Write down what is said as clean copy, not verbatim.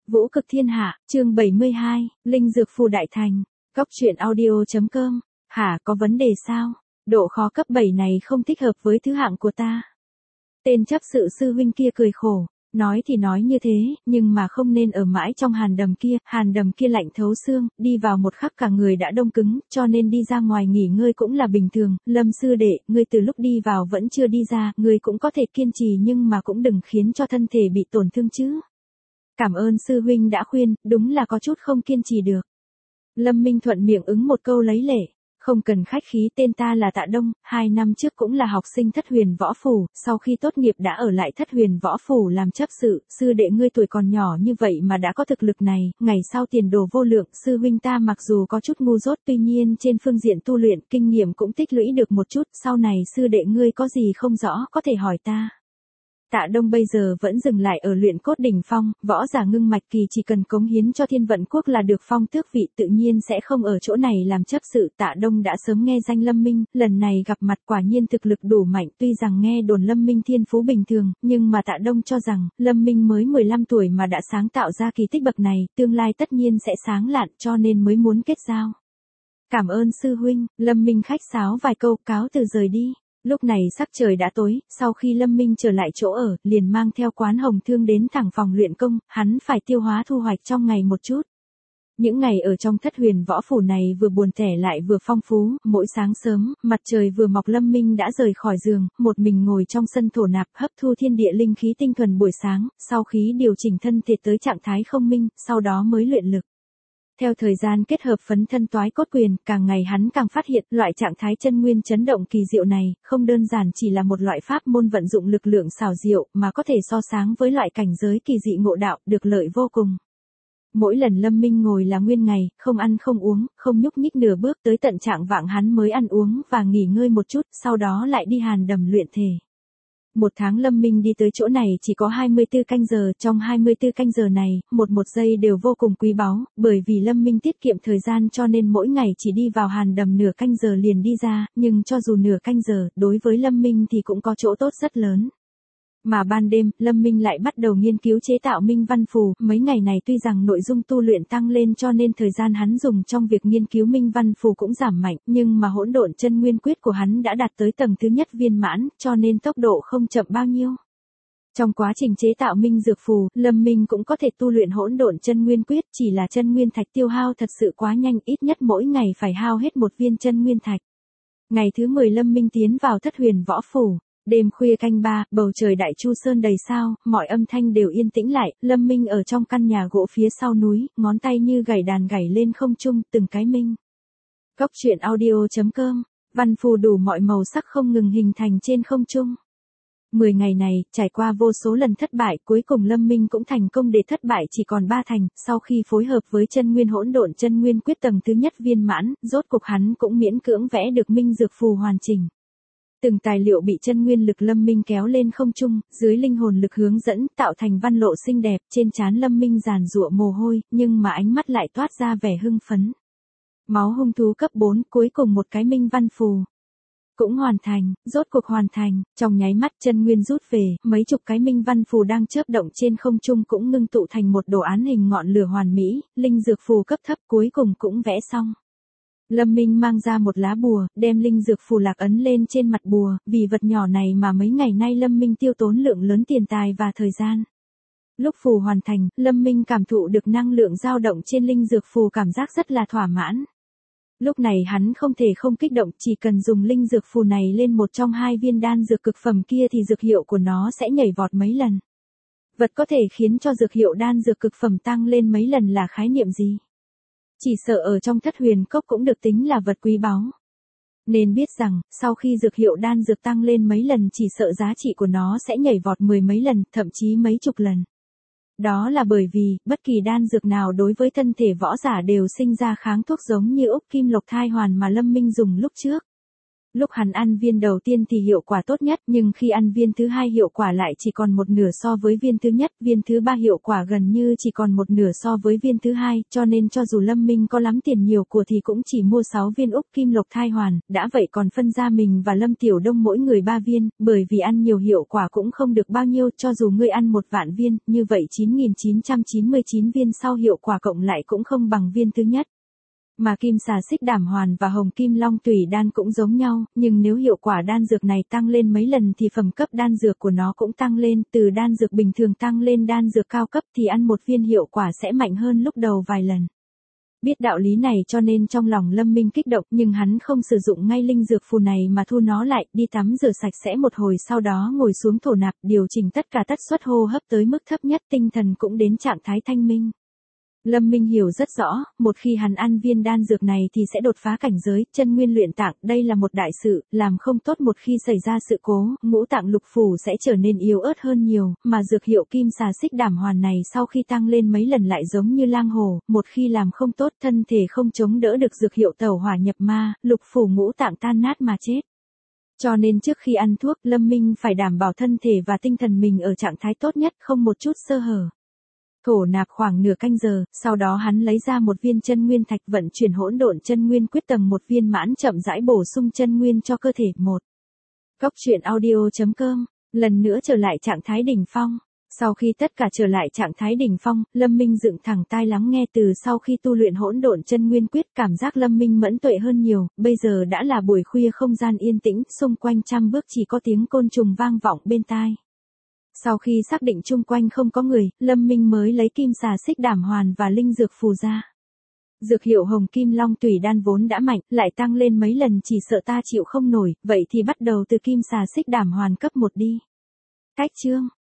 Vũ cực thiên hạ, chương 72, Linh dược phù đại thành. Góc truyện audio.com. Hả, có vấn đề sao? Độ khó cấp 7 này không thích hợp với thứ hạng của ta. Tên chấp sự sư huynh kia cười khổ. Nói thì nói như thế, nhưng mà không nên ở mãi trong hàn đầm kia lạnh thấu xương, đi vào một khắc cả người đã đông cứng, cho nên đi ra ngoài nghỉ ngơi cũng là bình thường. Lâm sư đệ, ngươi từ lúc đi vào vẫn chưa đi ra, ngươi cũng có thể kiên trì nhưng mà cũng đừng khiến cho thân thể bị tổn thương chứ. Cảm ơn sư huynh đã khuyên, đúng là có chút không kiên trì được. Lâm Minh thuận miệng ứng một câu lấy lệ. Không cần khách khí, tên ta là Tạ Đông, 2 năm trước cũng là học sinh Thất Huyền Võ Phủ, sau khi tốt nghiệp đã ở lại Thất Huyền Võ Phủ làm chấp sự, sư đệ ngươi tuổi còn nhỏ như vậy mà đã có thực lực này, ngày sau tiền đồ vô lượng, sư huynh ta mặc dù có chút ngu dốt tuy nhiên trên phương diện tu luyện kinh nghiệm cũng tích lũy được một chút, sau này sư đệ ngươi có gì không rõ có thể hỏi ta. Tạ Đông bây giờ vẫn dừng lại ở luyện cốt đỉnh phong, võ giả ngưng mạch kỳ chỉ cần cống hiến cho Thiên Vận Quốc là được phong tước vị, tự nhiên sẽ không ở chỗ này làm chấp sự. Tạ Đông đã sớm nghe danh Lâm Minh, lần này gặp mặt quả nhiên thực lực đủ mạnh, tuy rằng nghe đồn Lâm Minh thiên phú bình thường, nhưng mà Tạ Đông cho rằng, Lâm Minh mới 15 tuổi mà đã sáng tạo ra kỳ tích bậc này, tương lai tất nhiên sẽ sáng lạn, cho nên mới muốn kết giao. Cảm ơn sư huynh, Lâm Minh khách sáo vài câu, cáo từ rời đi. Lúc này sắc trời đã tối, sau khi Lâm Minh trở lại chỗ ở, liền mang theo Quán Hồng Thương đến thẳng phòng luyện công, hắn phải tiêu hóa thu hoạch trong ngày một chút. Những ngày ở trong Thất Huyền Võ Phủ này vừa buồn tẻ lại vừa phong phú, mỗi sáng sớm, mặt trời vừa mọc Lâm Minh đã rời khỏi giường, một mình ngồi trong sân thổ nạp hấp thu thiên địa linh khí tinh thuần buổi sáng, sau khi điều chỉnh thân thể tới trạng thái không minh, sau đó mới luyện lực. Theo thời gian kết hợp phấn thân toái cốt quyền, càng ngày hắn càng phát hiện loại trạng thái chân nguyên chấn động kỳ diệu này, không đơn giản chỉ là một loại pháp môn vận dụng lực lượng xảo diệu, mà có thể so sánh với loại cảnh giới kỳ dị ngộ đạo, được lợi vô cùng. Mỗi lần Lâm Minh ngồi là nguyên ngày, không ăn không uống, không nhúc nhích nửa bước tới tận trạng vạng hắn mới ăn uống và nghỉ ngơi một chút, sau đó lại đi hàn đầm luyện thể. Một tháng Lâm Minh đi tới chỗ này chỉ có 24 canh giờ, trong 24 canh giờ này, một giây đều vô cùng quý báu, bởi vì Lâm Minh tiết kiệm thời gian cho nên mỗi ngày chỉ đi vào hàn đầm nửa canh giờ liền đi ra, nhưng cho dù nửa canh giờ, đối với Lâm Minh thì cũng có chỗ tốt rất lớn. Mà ban đêm, Lâm Minh lại bắt đầu nghiên cứu chế tạo minh văn phù, mấy ngày này tuy rằng nội dung tu luyện tăng lên cho nên thời gian hắn dùng trong việc nghiên cứu minh văn phù cũng giảm mạnh, nhưng mà hỗn độn chân nguyên quyết của hắn đã đạt tới tầng thứ nhất viên mãn, cho nên tốc độ không chậm bao nhiêu. Trong quá trình chế tạo minh dược phù, Lâm Minh cũng có thể tu luyện hỗn độn chân nguyên quyết, chỉ là chân nguyên thạch tiêu hao thật sự quá nhanh, ít nhất mỗi ngày phải hao hết một viên chân nguyên thạch. Ngày thứ 10 Lâm Minh tiến vào Thất Huyền Võ Phủ. Đêm khuya canh 3, bầu trời Đại Chu Sơn đầy sao, mọi âm thanh đều yên tĩnh lại, Lâm Minh ở trong căn nhà gỗ phía sau núi, ngón tay như gảy đàn gảy lên không trung, từng cái minh. Góc truyện audio.com, văn phù đủ mọi màu sắc không ngừng hình thành trên không trung. 10 ngày này, trải qua vô số lần thất bại, cuối cùng Lâm Minh cũng thành công để thất bại chỉ còn 3 thành, sau khi phối hợp với chân nguyên hỗn độn chân nguyên quyết tầng thứ nhất viên mãn, rốt cục hắn cũng miễn cưỡng vẽ được minh dược phù hoàn chỉnh. Từng tài liệu bị chân nguyên lực Lâm Minh kéo lên không trung, dưới linh hồn lực hướng dẫn, tạo thành văn lộ xinh đẹp, trên trán Lâm Minh giàn giụa mồ hôi, nhưng mà ánh mắt lại toát ra vẻ hưng phấn. Máu hung thú cấp 4, cuối cùng một cái minh văn phù. Cũng hoàn thành, rốt cuộc hoàn thành, trong nháy mắt chân nguyên rút về, mấy chục cái minh văn phù đang chớp động trên không trung cũng ngưng tụ thành một đồ án hình ngọn lửa hoàn mỹ, linh dược phù cấp thấp cuối cùng cũng vẽ xong. Lâm Minh mang ra một lá bùa, đem linh dược phù lạc ấn lên trên mặt bùa, vì vật nhỏ này mà mấy ngày nay Lâm Minh tiêu tốn lượng lớn tiền tài và thời gian. Lúc phù hoàn thành, Lâm Minh cảm thụ được năng lượng dao động trên linh dược phù, cảm giác rất là thỏa mãn. Lúc này hắn không thể không kích động, chỉ cần dùng linh dược phù này lên một trong 2 viên đan dược cực phẩm kia thì dược hiệu của nó sẽ nhảy vọt mấy lần. Vật có thể khiến cho dược hiệu đan dược cực phẩm tăng lên mấy lần là khái niệm gì? Chỉ sợ ở trong Thất Huyền Cốc cũng được tính là vật quý báu. Nên biết rằng, sau khi dược hiệu đan dược tăng lên mấy lần chỉ sợ giá trị của nó sẽ nhảy vọt 10 mấy lần, thậm chí mấy chục lần. Đó là bởi vì, bất kỳ đan dược nào đối với thân thể võ giả đều sinh ra kháng thuốc giống như úc kim lộc thai hoàn mà Lâm Minh dùng lúc trước. Lúc hắn ăn viên đầu tiên thì hiệu quả tốt nhất, nhưng khi ăn viên thứ hai hiệu quả lại chỉ còn một nửa so với viên thứ nhất, viên thứ ba hiệu quả gần như chỉ còn một nửa so với viên thứ hai, cho nên cho dù Lâm Minh có lắm tiền nhiều của thì cũng chỉ mua 6 viên Úc Kim Lộc Thai Hoàn, đã vậy còn phân ra mình và Lâm Tiểu Đông mỗi người 3 viên, bởi vì ăn nhiều hiệu quả cũng không được bao nhiêu, cho dù ngươi ăn 1.000.000 viên, như vậy 9.999 viên sau hiệu quả cộng lại cũng không bằng viên thứ nhất. Mà kim xà xích đảm hoàn và hồng kim long tùy đan cũng giống nhau, nhưng nếu hiệu quả đan dược này tăng lên mấy lần thì phẩm cấp đan dược của nó cũng tăng lên, từ đan dược bình thường tăng lên đan dược cao cấp thì ăn một viên hiệu quả sẽ mạnh hơn lúc đầu vài lần. Biết đạo lý này cho nên trong lòng Lâm Minh kích động, nhưng hắn không sử dụng ngay linh dược phù này mà thu nó lại, đi tắm rửa sạch sẽ một hồi sau đó ngồi xuống thổ nạp, điều chỉnh tất cả tần suất hô hấp tới mức thấp nhất, tinh thần cũng đến trạng thái thanh minh. Lâm Minh hiểu rất rõ, một khi hắn ăn viên đan dược này thì sẽ đột phá cảnh giới, chân nguyên luyện tạng, đây là một đại sự, làm không tốt một khi xảy ra sự cố, ngũ tạng lục phủ sẽ trở nên yếu ớt hơn nhiều, mà dược hiệu kim xà xích đảm hoàn này sau khi tăng lên mấy lần lại giống như lang hổ, một khi làm không tốt thân thể không chống đỡ được dược hiệu tẩu hỏa nhập ma, lục phủ ngũ tạng tan nát mà chết. Cho nên trước khi ăn thuốc, Lâm Minh phải đảm bảo thân thể và tinh thần mình ở trạng thái tốt nhất, không một chút sơ hở. Thổ nạp khoảng nửa canh giờ, sau đó hắn lấy ra một viên chân nguyên thạch, vận chuyển hỗn độn chân nguyên quyết tầng 1 viên mãn, chậm rãi bổ sung chân nguyên cho cơ thể. Góc truyện audio.com, lần nữa trở lại trạng thái đỉnh phong. Sau khi tất cả trở lại trạng thái đỉnh phong, Lâm Minh dựng thẳng tai lắng nghe. Từ sau khi tu luyện hỗn độn chân nguyên quyết, cảm giác Lâm Minh mẫn tuệ hơn nhiều, bây giờ đã là buổi khuya, không gian yên tĩnh, xung quanh trăm bước chỉ có tiếng côn trùng vang vọng bên tai. Sau khi xác định chung quanh không có người, Lâm Minh mới lấy kim xà xích đảm hoàn và linh dược phù ra. Dược hiệu hồng kim long tùy đan vốn đã mạnh, lại tăng lên mấy lần chỉ sợ ta chịu không nổi, vậy thì bắt đầu từ kim xà xích đảm hoàn cấp 1 đi. Cách chương